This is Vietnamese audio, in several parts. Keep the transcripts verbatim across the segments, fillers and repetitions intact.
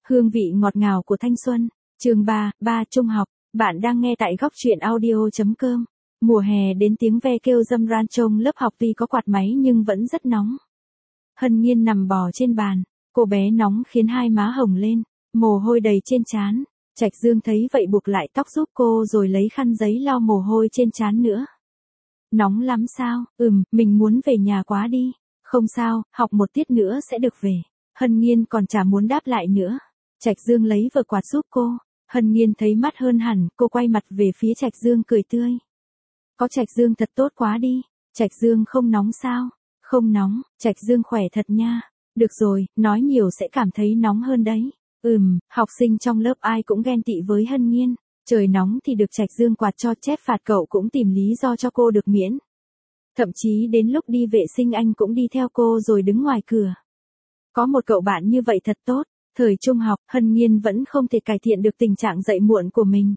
Hương vị ngọt ngào của thanh xuân. Chương ba, ba trung học. Bạn đang nghe tại góc truyện audio chấm com. Mùa hè đến tiếng ve kêu râm ran trong lớp học tuy có quạt máy nhưng vẫn rất nóng. Hân Nhiên nằm bò trên bàn, cô bé nóng khiến hai má hồng lên, mồ hôi đầy trên trán. Trạch Dương thấy vậy buộc lại tóc giúp cô rồi lấy khăn giấy lau mồ hôi trên trán nữa. Nóng lắm sao? Ừm, mình muốn về nhà quá đi. Không sao, học một tiết nữa sẽ được về. Hân Nhiên còn chả muốn đáp lại nữa. Trạch Dương lấy vở quạt giúp cô. Hân Nhiên thấy mắt hơn hẳn, cô quay mặt về phía Trạch Dương cười tươi. Có Trạch Dương thật tốt quá đi. Trạch Dương không nóng sao? Không nóng, Trạch Dương khỏe thật nha. Được rồi, nói nhiều sẽ cảm thấy nóng hơn đấy. Ừm, học sinh trong lớp ai cũng ghen tị với Hân Nhiên. Trời nóng thì được Trạch Dương quạt cho chép phạt cậu cũng tìm lý do cho cô được miễn. Thậm chí đến lúc đi vệ sinh anh cũng đi theo cô rồi đứng ngoài cửa. Có một cậu bạn như vậy thật tốt. Thời trung học, Hân Nhiên vẫn không thể cải thiện được tình trạng dậy muộn của mình.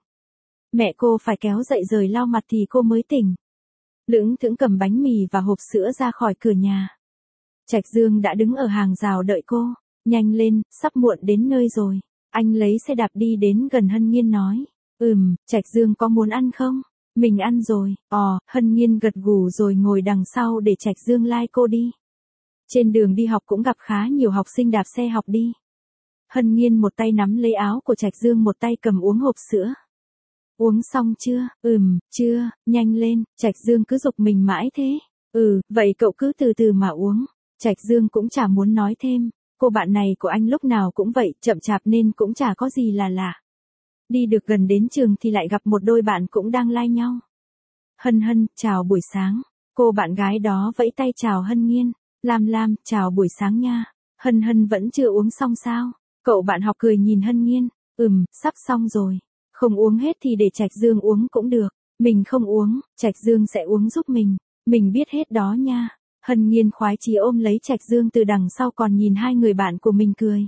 Mẹ cô phải kéo dậy rồi lau mặt thì cô mới tỉnh. Lững thững cầm bánh mì và hộp sữa ra khỏi cửa nhà. Trạch Dương đã đứng ở hàng rào đợi cô. Nhanh lên, sắp muộn đến nơi rồi. Anh lấy xe đạp đi đến gần Hân Nhiên nói. Ừm, Trạch Dương có muốn ăn không? Mình ăn rồi. Ồ, Hân Nhiên gật gù rồi ngồi đằng sau để Trạch Dương lai cô đi. Trên đường đi học cũng gặp khá nhiều học sinh đạp xe học đi. Hân Nhiên một tay nắm lấy áo của Trạch Dương một tay cầm uống hộp sữa. Uống xong chưa? Ừm, chưa, nhanh lên. Trạch Dương cứ giục mình mãi thế. Ừ, vậy cậu cứ từ từ mà uống. Trạch Dương cũng chả muốn nói thêm. Cô bạn này của anh lúc nào cũng vậy, chậm chạp nên cũng chả có gì là lạ. Đi được gần đến trường thì lại gặp một đôi bạn cũng đang lai nhau. Hân Hân, chào buổi sáng. Cô bạn gái đó vẫy tay chào Hân Nhiên. Lam Lam, chào buổi sáng nha. Hân Hân vẫn chưa uống xong sao? Cậu bạn học cười nhìn Hân Nhiên. Ừm, sắp xong rồi. Không uống hết thì để Trạch Dương uống cũng được. Mình không uống, Trạch Dương sẽ uống giúp mình. Mình biết hết đó nha. Hân Nhiên khoái chí ôm lấy Trạch Dương từ đằng sau còn nhìn hai người bạn của mình cười.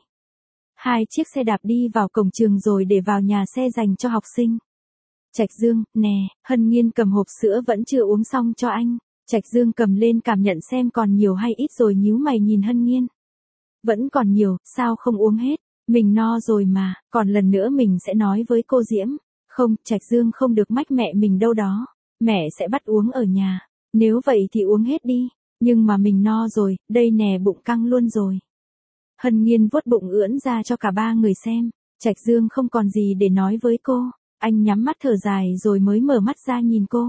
Hai chiếc xe đạp đi vào cổng trường rồi để vào nhà xe dành cho học sinh. Trạch Dương, nè, Hân Nhiên cầm hộp sữa vẫn chưa uống xong cho anh. Trạch Dương cầm lên cảm nhận xem còn nhiều hay ít rồi nhíu mày nhìn Hân Nhiên. Vẫn còn nhiều, sao không uống hết? Mình no rồi mà, còn lần nữa mình sẽ nói với cô Diễm. Không, Trạch Dương không được mách mẹ mình đâu đó. Mẹ sẽ bắt uống ở nhà. Nếu vậy thì uống hết đi. Nhưng mà mình no rồi, đây nè bụng căng luôn rồi. Hân Nhiên vuốt bụng ưỡn ra cho cả ba người xem. Trạch Dương không còn gì để nói với cô. Anh nhắm mắt thở dài rồi mới mở mắt ra nhìn cô.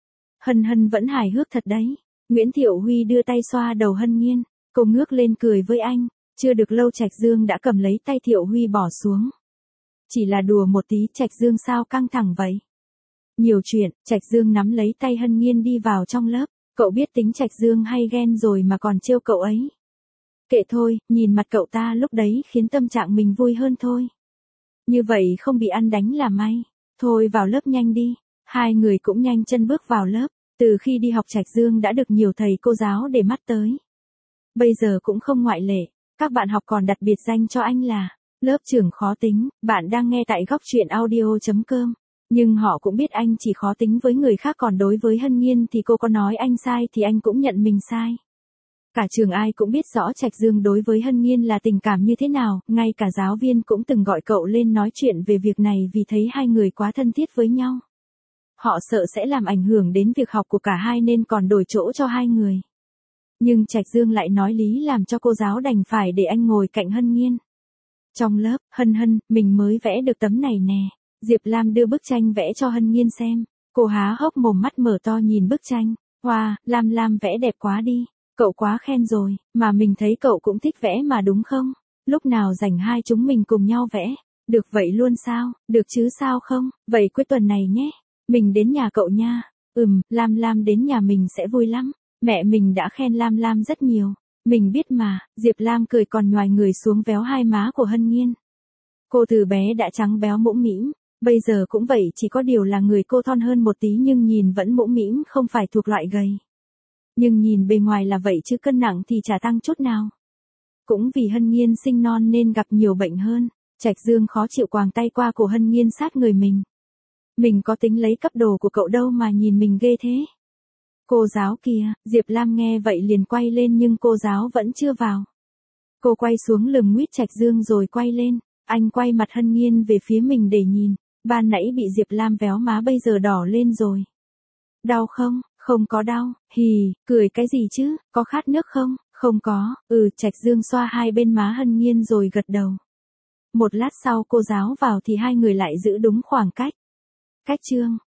Hân Hân vẫn hài hước thật đấy. Nguyễn Thiệu Huy đưa tay xoa đầu Hân Nhiên. Cô ngước lên cười với anh. Chưa được lâu Trạch Dương đã cầm lấy tay Thiệu Huy bỏ xuống. Chỉ là đùa một tí, Trạch Dương sao căng thẳng vậy? Nhiều chuyện, Trạch Dương nắm lấy tay Hân Nhiên đi vào trong lớp. Cậu biết tính Trạch Dương hay ghen rồi mà còn trêu cậu ấy. Kệ thôi, nhìn mặt cậu ta lúc đấy khiến tâm trạng mình vui hơn thôi. Như vậy không bị ăn đánh là may. Thôi vào lớp nhanh đi. Hai người cũng nhanh chân bước vào lớp. Từ khi đi học Trạch Dương đã được nhiều thầy cô giáo để mắt tới. Bây giờ cũng không ngoại lệ. Các bạn học còn đặt biệt danh cho anh là lớp trưởng khó tính. Bạn đang nghe tại góc truyện audio chấm com. Nhưng họ cũng biết anh chỉ khó tính với người khác, còn đối với Hân Nhiên thì cô có nói anh sai thì anh cũng nhận mình sai. Cả trường ai cũng biết rõ Trạch Dương đối với Hân Nhiên là tình cảm như thế nào, ngay cả giáo viên cũng từng gọi cậu lên nói chuyện về việc này vì thấy hai người quá thân thiết với nhau. Họ sợ sẽ làm ảnh hưởng đến việc học của cả hai nên còn đổi chỗ cho hai người. Nhưng Trạch Dương lại nói lý làm cho cô giáo đành phải để anh ngồi cạnh Hân Nhiên. Trong lớp, Hân Hân, mình mới vẽ được tấm này nè. Diệp Lam đưa bức tranh vẽ cho Hân Nhiên xem. Cô há hốc mồm mắt mở to nhìn bức tranh. Wow, Lam Lam vẽ đẹp quá đi. Cậu quá khen rồi, mà mình thấy cậu cũng thích vẽ mà đúng không? Lúc nào rảnh hai chúng mình cùng nhau vẽ. Được vậy luôn sao? Được chứ sao không? Vậy cuối tuần này nhé. Mình đến nhà cậu nha. Ừm, Lam Lam đến nhà mình sẽ vui lắm. Mẹ mình đã khen Lam Lam rất nhiều. Mình biết mà. Diệp Lam cười còn nhoài người xuống véo hai má của Hân Nhiên. Cô từ bé đã trắng béo mũm mĩm. Bây giờ cũng vậy, chỉ có điều là người cô thon hơn một tí nhưng nhìn vẫn mũm mĩm, không phải thuộc loại gầy. Nhưng nhìn bề ngoài là vậy chứ cân nặng thì chả tăng chút nào. Cũng vì Hân Nhiên sinh non nên gặp nhiều bệnh hơn. Trạch Dương khó chịu quàng tay qua cổ Hân Nhiên sát người mình. Mình có tính lấy cắp đồ của cậu đâu mà nhìn mình ghê thế. Cô giáo kìa, Diệp Lam nghe vậy liền quay lên nhưng cô giáo vẫn chưa vào. Cô quay xuống lườm nguýt Trạch Dương rồi quay lên. Anh quay mặt Hân Nhiên về phía mình để nhìn, ban nãy bị Diệp Lam véo má bây giờ đỏ lên rồi. Đau không? Không có đau, hì, cười cái gì chứ, có khát nước không? Không có, ừ, Trạch Dương xoa hai bên má Hân Nhiên rồi gật đầu. Một lát sau cô giáo vào thì hai người lại giữ đúng khoảng cách. Cách chương